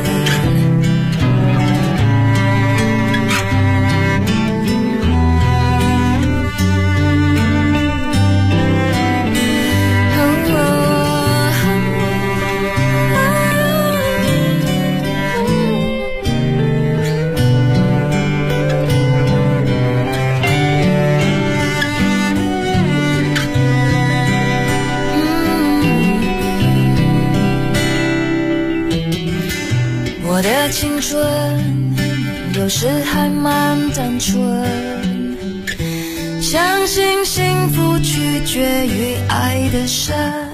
我的青春有时还蛮单纯，相信幸福取决于爱的深。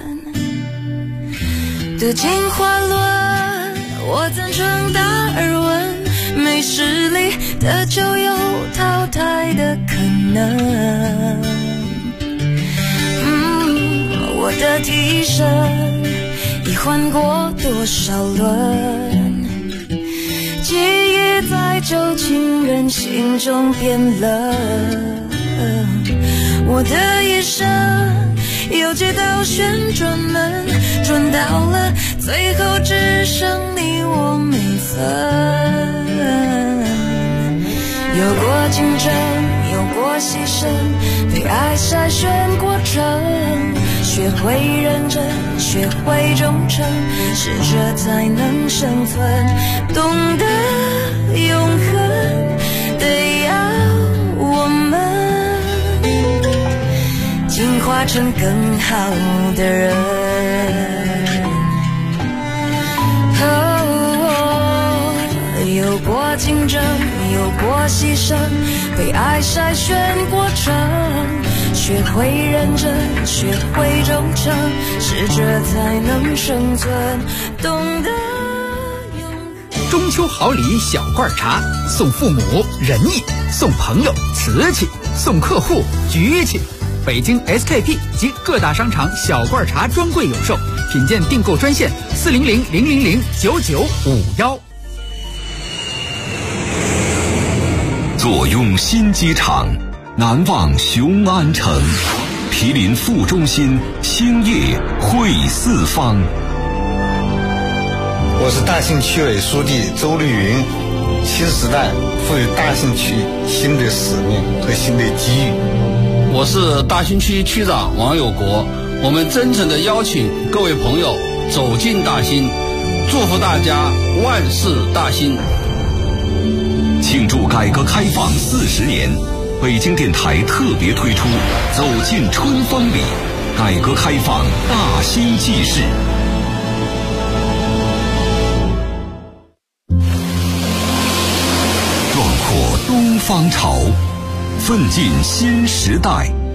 读进花轮，我赞成达尔文，没实力的就有淘汰的可能。我的替身已换过多少轮，记忆在旧情人心中变冷。我的一生有几道旋转门，转到了最后只剩你我没分。有过竞争，有过牺牲，被爱筛选过程，学会认真，学会忠诚，适者才能生存。懂得永恒，得要我们进化成更好的人。有过竞争，有过牺牲，被爱筛选过程，学会认真，学会忠诚，适者才能生存。懂得中秋好礼小罐茶，送父母仁义，送朋友瓷器，送客户局气。北京 SKP 及各大商场小罐茶专柜有售，品鉴订购专线400-000-9951。 坐拥新机场，难忘雄安城，毗邻副中心，兴业汇四方。 我是大兴区委书记周绿云。新时代赋予大兴区新的使命和新的机遇。 我是大兴区区长王有国。我们真诚地邀请各位朋友走进大兴，祝福大家万事大兴。 庆祝改革开放40年，北京电台特别推出走进春风里，改革开放大兴纪事。壮阔东方潮，奋进新时代。